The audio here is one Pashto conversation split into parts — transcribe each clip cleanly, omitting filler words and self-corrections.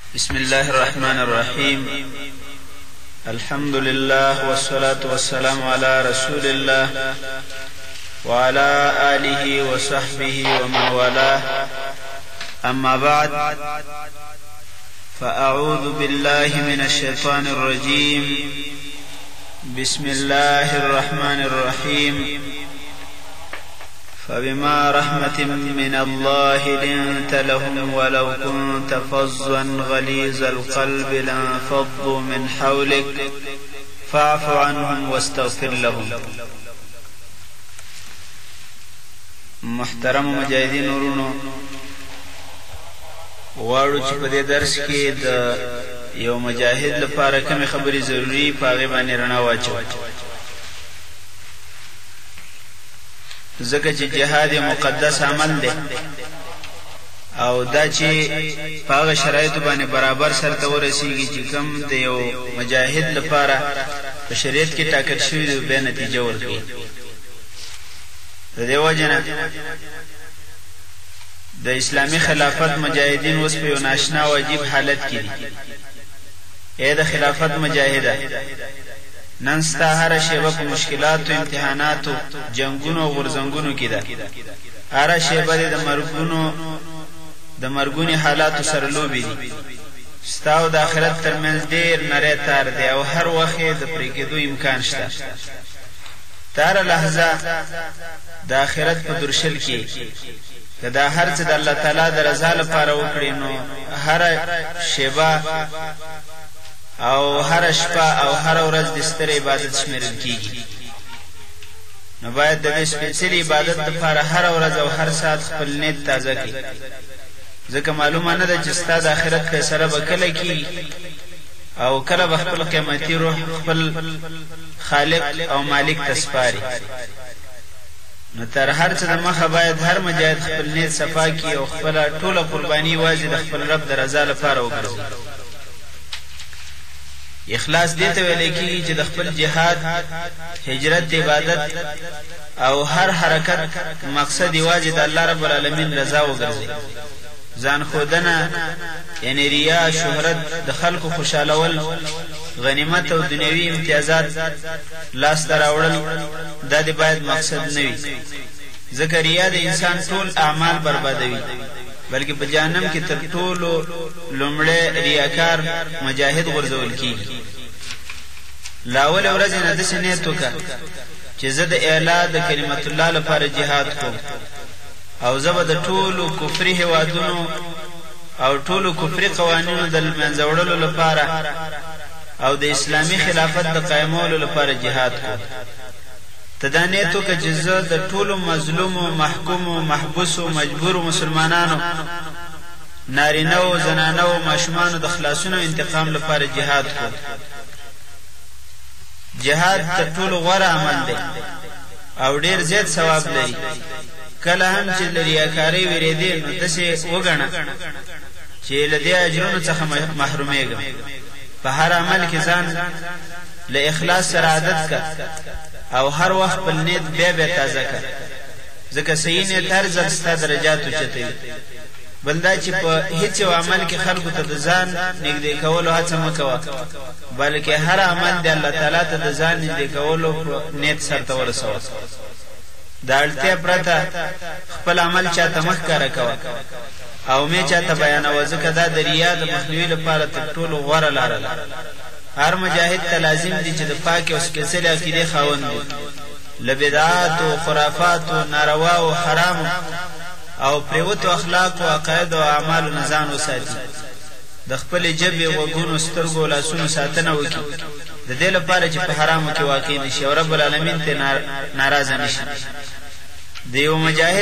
بسم الله الرحمن الرحيم. الحمد لله والصلاة والسلام على رسول الله وعلى آله وصحبه ومن والاه. أما بعد، فأعوذ بالله من الشيطان الرجيم. بسم الله الرحمن الرحيم. فبما رحمة من الله لنت لهم ولو كنت فظا غليظ القلب لانفضوا من حولك فاعف عنهم واستغفر لهم. محترم مجاهدین ورونو، غواړو چې په دې درس کې د یو مجاهد لپاره کومې خبرې ضروري په هغې باندې رڼا واچوو، ځکه چې جهاد مقدس عمل دی او دا چې په هغه شرایطو باندې برابر سرته ورسیږي چې کوم د یو مجاهد لپاره په شریعت کې ټاکل شوي دی، بیا نتیجه ورکوي. د دې وجه نه د اسلامي خلافت مجاهدین اوس په یو ناشنا او عجیب حالت کې دي. ای د خلافت مجاهده، نن ستا هره شیبه په مشکلاتو، امتحاناتو، جنگونو او غورځنګونو کې ده. هره شیبه د مرګونی حالاتو سره لوبې دي. ستا او د آخرت ترمنځ ډېر نری تار دی او هر وخت د پرې کېدو امکان شته. هره لحظه د آخرت په درشل کې که دا هر څه د الله تعالی د رضا لپاره وکړي، نو هره شیبه او هر شپه او هر ورځ د ستر عبادت شمیرل کیږي. نو باید د دې سپېڅلي عبادت لپاره هر ورځ او هر ساعت خپل نیت تازه کړي، ځکه معلومه نه ده چې ستا د آخرت فیصله به کله کیږي او کله به خپل قیمتي روح خپل خالق او مالک ته سپاري. نو تر هر څه د مخه باید هر مجاهد خپل نیت صفا کړي او خپله ټوله قرباني یوازې د خپل رب د رضا لپاره وګرځي. اخلاص دې ته ویل کېږي چې د خپل جهاد، هجرت، عبادت او هر حرکت مقصد یوازې د الله رب العالمین رضا وګرځي. ځان ښودنه یعنی ریا، شهرت، د خلکو خوشحالول، غنیمت او دنیوي امتیازات لاسته راوړل، دا دې باید مقصد نه وي، ځکه ریا د انسان ټول اعمال بربادوي. بلکې په جهنم کې تر ټولو لومړی ریاکار مجاهد غورځول کېږي. له اولې ورځې نه داسې نیت وکړه چې زه د اعلا د کلمت الله لپاره جهاد کوم او زه به د ټولو کفري هیوادونو او ټولو کفري قوانینو د له منځه وړلو لپاره او د اسلامي خلافت د قایمولو لپاره جهاد کوم. ته دا نیت وکړه چې زه د ټولو مظلومو، محکومو، محبوسو، مجبورو مسلمانانو، نارینهو، زنانهو، ماشومانو د خلاصون او انتقام لپاره جهاد کوم. جهاد تر ټولو غوره عمل دی او ډېر زیات ثواب لري. کله هم چې له ریاکارۍ وېرېدې، نو داسې وګڼه چې له دې اجرونو څخه محرومېږم. په هر عمل کې ځان له اخلاص سره عادت کړه او هر وخت خپل نیت بیا تازه کړه، ځکه صحیح نیت هر ځل ستا درجات اوچتوي. بل دا چې په هیڅ یو عمل کې خلکو ته د ځان نږدې کولو هڅه مه کوه، بلکې هر عمل د الله تعالی ته د ځان نږدې کولو په نیت سرته ورسوه. د اړتیا پرته خپل عمل چاته مه ښکاره کوه او مې چاته بیانوه، ځکه دا د ریا د مخنیوي لپاره تر ټولو غوره لاره ده. هر مجاهد ته لازم دي چې د پاکې او سپېڅلې عقیدې خاوند وي، له بدعاتو، خرافاتو، نارواو، حرامو او پریوتو اخلاقو، عقایدو او اعمالو نه ځان وساتي. د خپلې ژبې، غوږونو، سترګو او لاسونو ساتنه وکړي، د دې لپاره چې په حرامو کې واقع نشي او رب العالمین ته ناراضه نشي. د یو مجاهد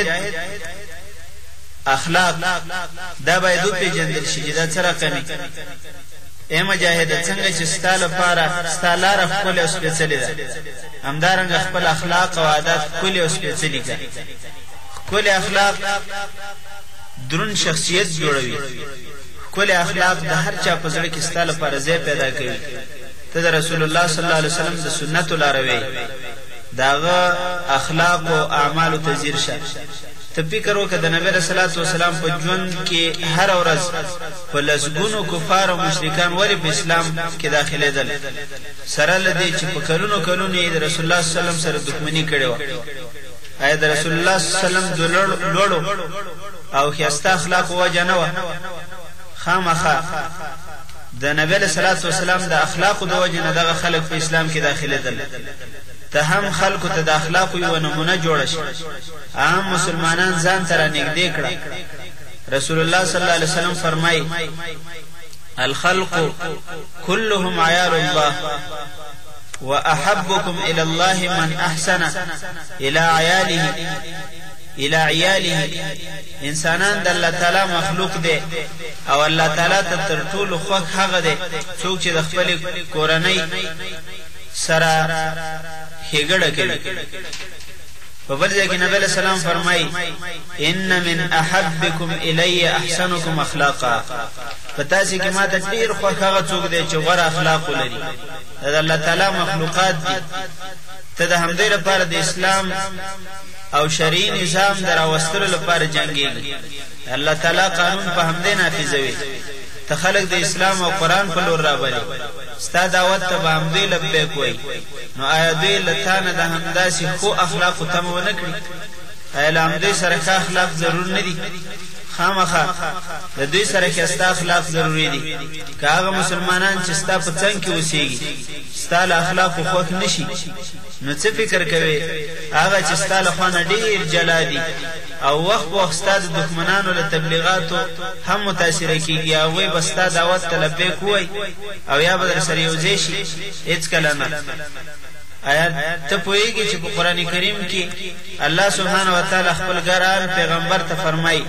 اخلاق دا باید وپېژندل شي چې دا څه رقمي. ای مجاهده، څنګه چې ستا لپاره ستا لاره ښکلې او سپېڅلې ده، همدارنګه خپل اخلاق او عادات ښکلې او سپېڅلي کړه. ښکلې اخلاق دروند شخصیت جوړوي. ښکلې اخلاق د هر چا په زړه کې ستا لپاره ځای پیدا کوي. ته د رسول الله صلی الله علیه وسلم د سنتو لاروی، د هغه اخلاق او اعمالو ته ځیر شه. ته فکر وکړه د نبی رسول الله صلی الله علیه وسلم په ژوند کې هر ورځ په لسګونو کفار او مشرکان ولې په اسلام کې داخليدل سره لدی چې په کلونو یې د رسول الله صلی الله علیه وسلم سره دښمنی کړې و اې د رسول الله صلی الله علیه وسلم د لوړو او خسته اخلاق وجه نه و خامخا د نبی صلی الله علیه وسلم د اخلاق د وجه نه دغه خلک په اسلام کې داخليدل ته هم خلکو ته د اخلاق یو نمونه جوړ شي عام مسلمانان ځان تر نږدې کړه رسول الله صلی الله علیه وسلم فرمای الخلق كلهم عيال الله واحبكم الى الله من احسن الى عياله انسانان د الله تعالی مخلوق دي او الله تعالی ته تر ټولو خوښ هغه دي څوک چې د خپل کورنۍ سره هګړه کوي په بل ځای کې نبی له سلام فرمایي ان من احبکم الی احسنکم اخلاقا پتا چې کې ماته ډیر خوښ هغه څوک دی چې غوړ اخلاق لري د الله تعالی مخلوقات دي ته د همدې لپاره د اسلام او شرعي نظام دراوستلو لپاره جنگيږي الله تعالی قانون په همدې نافذوي ته خلق د اسلام او قران په لور راوړي ستا دعوت ته به همدې لبیک وای نو آیا دوی لتانه د همداسي خو اخلاق ته مو نه کړی آیا همدې سره ښه اخلاق ضرور نه دي خامخا د دوی سره کې استا اخلاق ضروری دي کاغه مسلمانان چې ستا په څنګه کې وسیږي ستا له اخلاق خوښ نشي نو څه فکر کوي هغه چې ستا له خوانه ډیر جلادي او وخت ستا د دښمنانو له تبلیغاتو هم متاثر کیږي او وي بستا دعوت طلبه کوي او یا بدر سره یوځي شي هیڅ کله نه آیات ته پوهیږي چې په قران کریم کې الله سبحانه و تعالی خپل ګران پیغمبر ته فرمایي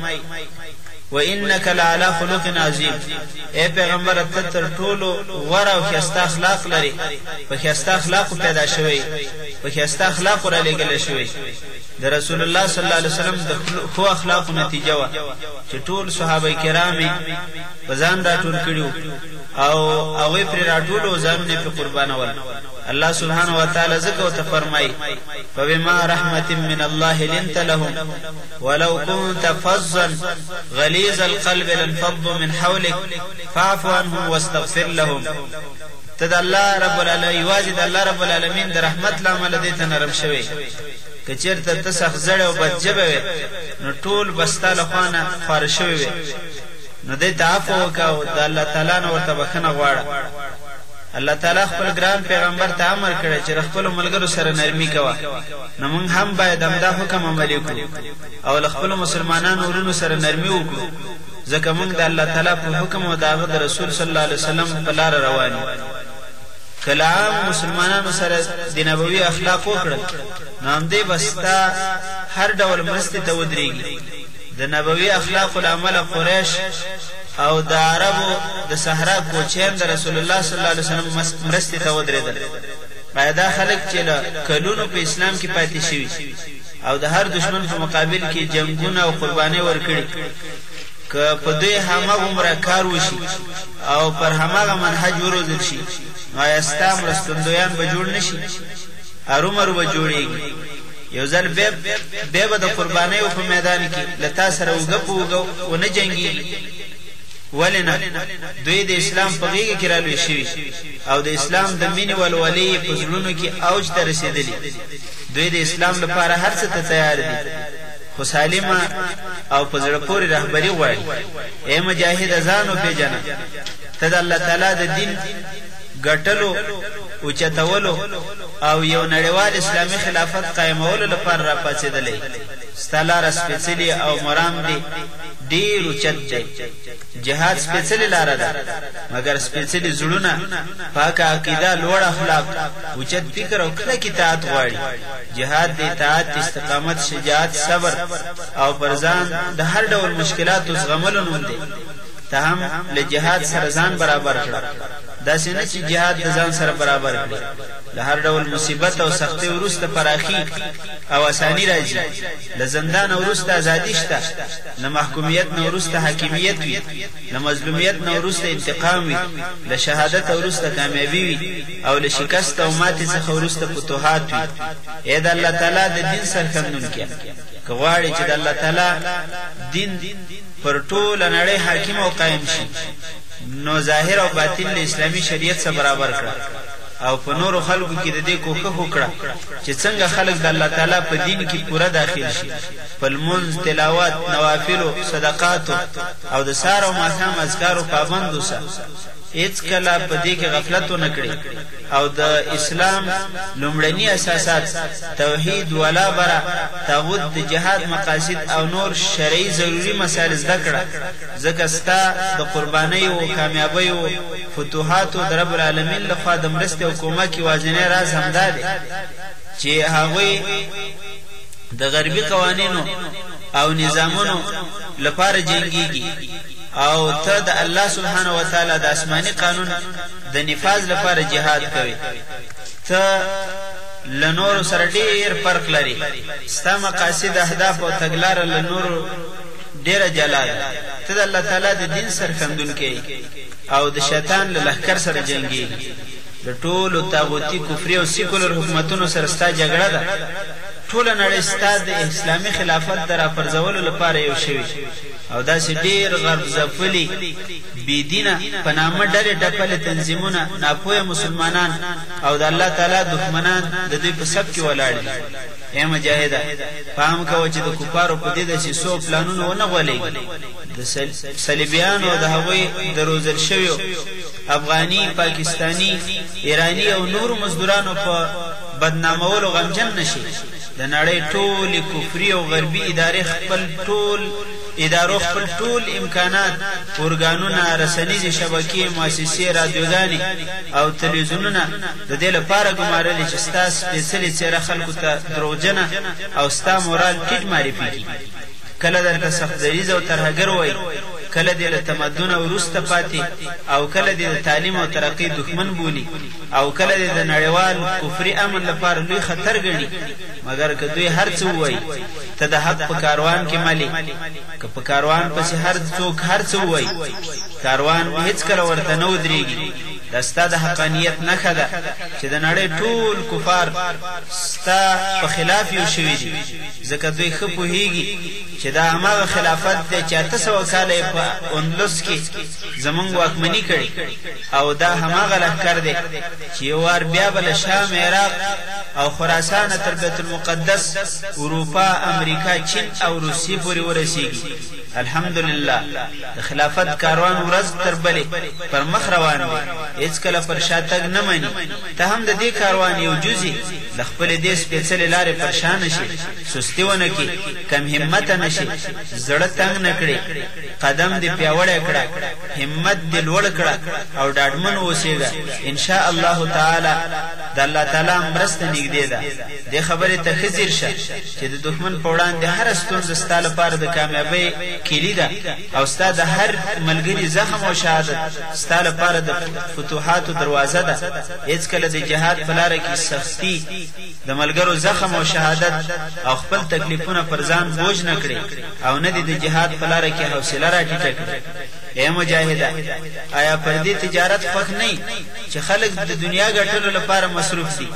وانك لعلى خلق عظيم اے پیغمبر ته تر ټولو غوړه او خسته اخلاق لري په خسته اخلاق پیدا شوی په خسته اخلاق را لګل شوی د رسول الله صلی الله علیه وسلم د خو اخلاق نتیجه وا چې ټول صحابه کرام په ځان راټول کړیو او هغه پر راټول ځانونه په قربانول الله سبحانه و تعالی زکه ته فرمای فبما رحمت من الله لنت لهم ولو كنت فظا غليظ القلب لانفضوا من حولك فاعف عنهم واستغفر لهم تد الله رب العالمین واجد الله رب العالمین د رحمت لامل دې ته نرم شوی کچیرته تسخ زړه او بدجبه نو ټول بستاله خوانه فارشوي نو دې تعفو وکاو د الله تعالی نو ورته بخنه غواړه الله تعالی خپل ګران پیغمبر ته امر کړی چې خپل ملګرو سره نرمي کوه نو موږ هم باید همدا حکم عملي کړو او خپل مسلمانانو ورونو سره نرمي وکړو ځکه موږ د الله تعالی په حکم او د رسول صلی الله علیه وسلم په لار روان یو کلام مسلمانانو سره د نبوي اخلاق وکړل نام دې بستا هر ډول مرسته ته ودرېږي د نبوي اخلاق العمل قریش او د عربو د صحرا کوچین د رسول الله صلی الله علیه وسلم مرسته ته ودرېدل پیدا خلک چې کلونو په اسلام کې پاتې شوی او د هر دشمن په مقابل کې جنگونه او قرباني ورکړي که په دوی همغه عمره کار وشي او پر همغه منهج وروزل شي نو ایستا مرستندویان به جوړ نشي ارومرو به جوړيږي یو ځل به د قربانۍ په میدان کې لتا سره وګپو نه جنگي ولنه دوی د اسلام په غیږ کې رالوي شي او د اسلام د مینې ولولې په زړونو کې اوج ته رسیدلی دوی د اسلام لپاره هر څه ته تیار دي خو سالمه او په زړه پورې رهبری غواړي اے مجاهد ازانو پیژنه ته د الله تعالی د دین ګټلو او چتولو او یو نړیوال اسلامي خلافت قائمولو لپاره را پاتېدلې ستالار سپېڅلي او مرام دي ډیر اوچت دی جهاد سپېڅلې لار ده مګر سپېڅلې زړونه پاک عقیده لوړ اخلاق اوچت فکر او کله کتاب غواړي جهاد د اطاعت استقامت شجاعت صبر او پرځان د هر ډول مشکلاتو زغملو نوم دی ته هم له جهاد سره ځان برابر کړه دا څنګه چې جهاد د ځان سره برابر کړي له هر ډول مصیبت او سختي ورسته پراخي او اساني راځي له زندان ورسته ازادي شته له محکومیت ورسته حاکمیت وي له مظلومیت ورسته انتقام وي له شهادت ورسته کامیابی وي او له شکست او ماتې څخه ورسته فتوحات وي اې د الله تعالی د دین سرخندون کې که غواړي چې د الله تعالی دین پر ټول نړۍ حاکم او قائم شي نو ظاهر او باطن له اسلامي شریعت سره برابر کړه او په نورو خلکو کې د دې کوښښ وکړه چې څنګه خلک د الله تعالی په دین کې پوره داخل شي په لمونځ تلاوت نوافل صدقات او د سار او ماښام اذکار پابند اوسه هیڅ کله په دې کې غفلت ونه کړي او د اسلام لومړني اساسات توحید ولا برا تاغوت د جهاد مقاصد او نور شرعي ضروري مسائل زده کړه ځکه ستا د قربانۍ او کامیابی او فتوحات د رب العالمین لخوا د مرستې او کومک یوازینی راز همدا دی چې هغوی د غربي قوانینو او نظامونو لپاره جنګيږي او ته د الله سبحانه و تعالی د آسماني قانون د نفاذ لپاره جهاد کوي ته لنور سره ډیر فرق لري ستا مقاصد اهداف او تګلار لنور ډیره جلا ده ته د الله تعالی د دین سرخندونکې او د شیطان له لښکر سره جنګيږي د ټولو طاغوتي کفري او سیکولر حکومتونو سره ستا جګړه ده ټول نړۍ ستا د اسلامي خلافت در پرځولو لپاره یو شوی او داسې ډیر غرب ځپلي بيدینه په نامه ډلې ډپلې تنظیمونه ناپوهه مسلمانان او د الله تعالی دښمنان د دوی په صف کې ولاړ دي اے مجاهده پام کوه چې د کفارو په دې د سیسو پلانونو ونه غولېږي د صلیبیانو د هغوی د روزل شویو افغاني پاکستانی ایرانی او نور مزدورانو په بدنامولو غمجن نشي د نړۍ ټول کفري او غربي ادارو خپل ټول امکانات اورګانونه رسنیزي شبکې مؤسسې رادیوګانې او تلویزیونونه د دې لپاره ګمارلي چې ستاسو سپېڅلې څېره خلکو ته دروغجنه او ستا مورال ټیټ معرفي کړي کله درته سختدریز او ترهګر وایي کله دې له تمدن وروسته پاتې او کله دې د تعلیم او ترقۍ دښمن بولي او کله دې د نړیوال کفري امن لپاره لوی خطر ګڼي مګر که دوی هر څه وایي ته د حق په کاروان کې ملي که په کاروان پسې هر څوک هر څه وایي کاروان هیڅکله ورته نه ودرېږي دا ستا د حقانیت نښه ده چې د نړۍ ټول کفار ستا په خلاف یو شوي دي ځکه دوی ښه پوهېږي چې دا هماغه خلافت دی چې 800 کاله یې په اندلس کې زمونږ واکمني کړې او دا هماغه لښکر دی چې یو وار بیا به له شام عراق او خراسان تر بیت المقدس اروپا امریکا چین او روسیې پورې ورسېږي الحمدلله د خلافت کاروان ورځ تر بلې پر مخ روان دی هیڅکله پر شاتګ نه مني ته هم د دې کاروان یو جزء د خپل دې سپېڅلې لارې پر شان شي سستی ونه کې کم همت نه شي زړه تنگ نه کړي قدم دې پیاوړی کړه همت دې لوړ کړه او ډاډمن اوسېږه ان شاء الله تعالی د الله تعالی مرسته نږدې ده دې خبرې ته خزیر شه چې د دښمن په وړاندې هر ستونزه ستا لپاره د کامیابی کلی ده او ستا د هر ملګری زخم او شهادت ستا لپاره د فتوحاتو دروازه ده هیڅکله د جهاد په لاره کې سختی د ملګرو زخم او شهادت او خپل تکلیفونه پر ځان بوج نه کړي او نه د جهاد په لاره کې حوصله راټیټه کړي اے مجاهده آیا پر دې تجارت خوښ نه چې خلک د دنیا ګټلو لپاره مصروف دي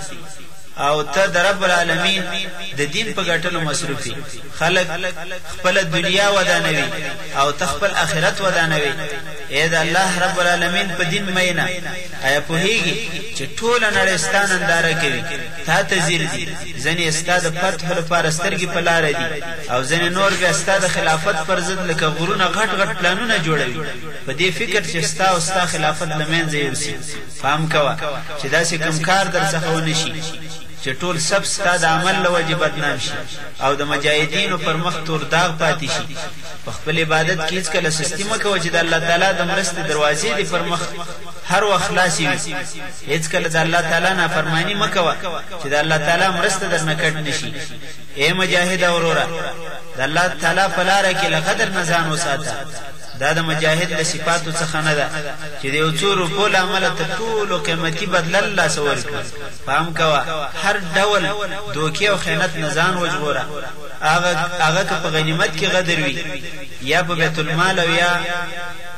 او ته د رب العالمین د دین په ګټلو مصروفي خلک خپل دنیا ودانوي او خپل آخرت ودانوي اے د الله رب العالمین په دین مینه آیا پوهیږي چې ټول نړۍ ستان انداره کوي تا ته زیر دي ځنې استاد فتح لپاره سترګې په لار دي او ځنې نور بیا استاد خلافت پر ضد لکه غرونه غټ غټ پلانونه جوړوي په دې فکر چې ستا او ستا خلافت لمنځه یوسي فهم کوه چې داسې کوم کار در څخه ونشي چې ټول سب ستا د عمل له وجې بدنام شي او د مجاهدینو پر مخ تور داغ پاتې شي په خپل عبادت کې هیڅکله سستي مه کوه چې د الله تعالی د مرستې دروازې دې پر مخ هر وخت خلاصې وي هیڅکله د الله تعالی نافرماني مه کوه چې د الله تعالی مرسته درنه کټ نشي اے مجاهد اوروره د الله تعالی په لاره کې له قدر نه ځان وساته دا د مجاهد له صفاتو څخه نه ده چې د یو څو روپو له امله تر ټولو قیمتي بدله الله څه ورکړي فهم کوه هر ډول دوکې او خیانت نه ځان وژغوره هغه که په غنیمت کې غدر وي یا په بیت المال او یا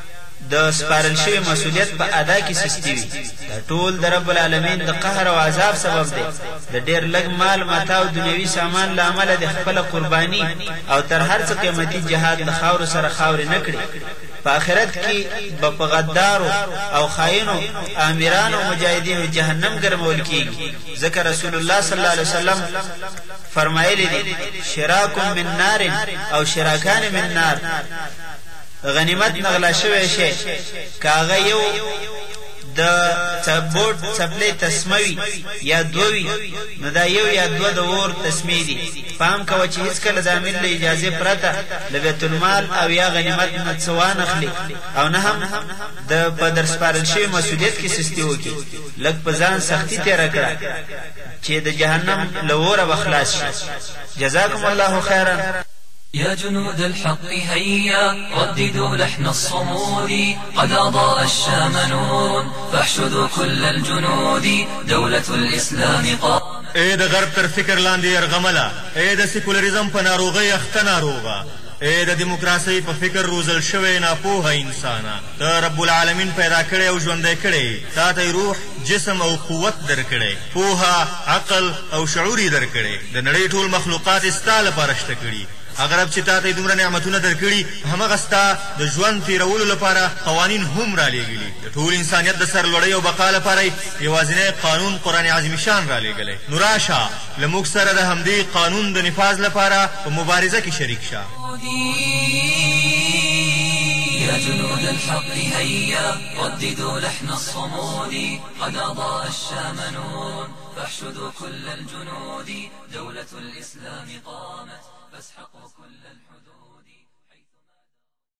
د سپارل شوی مسؤلیت په ادا کې سستی وي دا ټول د رب العالمین د قهر او عذاب سبب دی د ډیر لږ مال متاع او دنیوي سامان لامل د خپل قرباني او تر هر څه قیمتي جهاد د خاور سره خاور نه کړي په آخرت کې په غدارو او خاینو امیرانو مجاهدینو جهنم ګرمول کیږي ځکه رسول الله صلی الله علیه وسلم فرمایلی دي شراکم من نار او شراکان من نار غنیمت نغلا شوی شي کاغه یو د چبوټ چپلې تسموي یا دوی نو دا یو یا دو د اور تسمی دي پام کوه چې هیڅ کله د امیر له اجازه پرته د بیت المال او یا غنیمت نه څوان اخلي او نه هم د په در سپارل شوی مسؤلیت کې سستی وکړي لږ په ځان سختی تیر کړه چې د جهنم له اوره بخلاص شي جزاكم الله خيرا يا جنود الحق هيا رددوا لحن الصمود قد أضاء الشام نور فاحشدوا كل الجنود دولة الإسلام قامت اے د غرب تر فکر لاندې يرغمله اے د سیکولریزم په ناروغۍ اخته ناروغه اے د دیموکراسۍ په فکر روزل شوی ناپوهه انسانه ته رب العالمین پیدا کړی او ژوندی کړی تا ته روح جسم او قوت درکړی پوهه عقل او شعور یې درکړی د نړۍ ټول مخلوقات ستا لپاره شته کړي هغه رب چې تا ته دومره نعمتونه درکړي همغه ستا د ژوند تېرولو لپاره قوانین هم رالیږلي د ټول انسانیت د سرلوړۍ او بقا لپاره یوازینی قانون قرآن عظیم شان رالیږلی نو راشه له موږ سره د همدې قانون د نفاذ لپاره په مبارزه کې شریک شه يا جنود الحق هيا رددوا لحن الصمود قد أضاء الشام نور فاحشدوا كل الجنود دولة الإسلام قامت فاسحقوا كل الحدود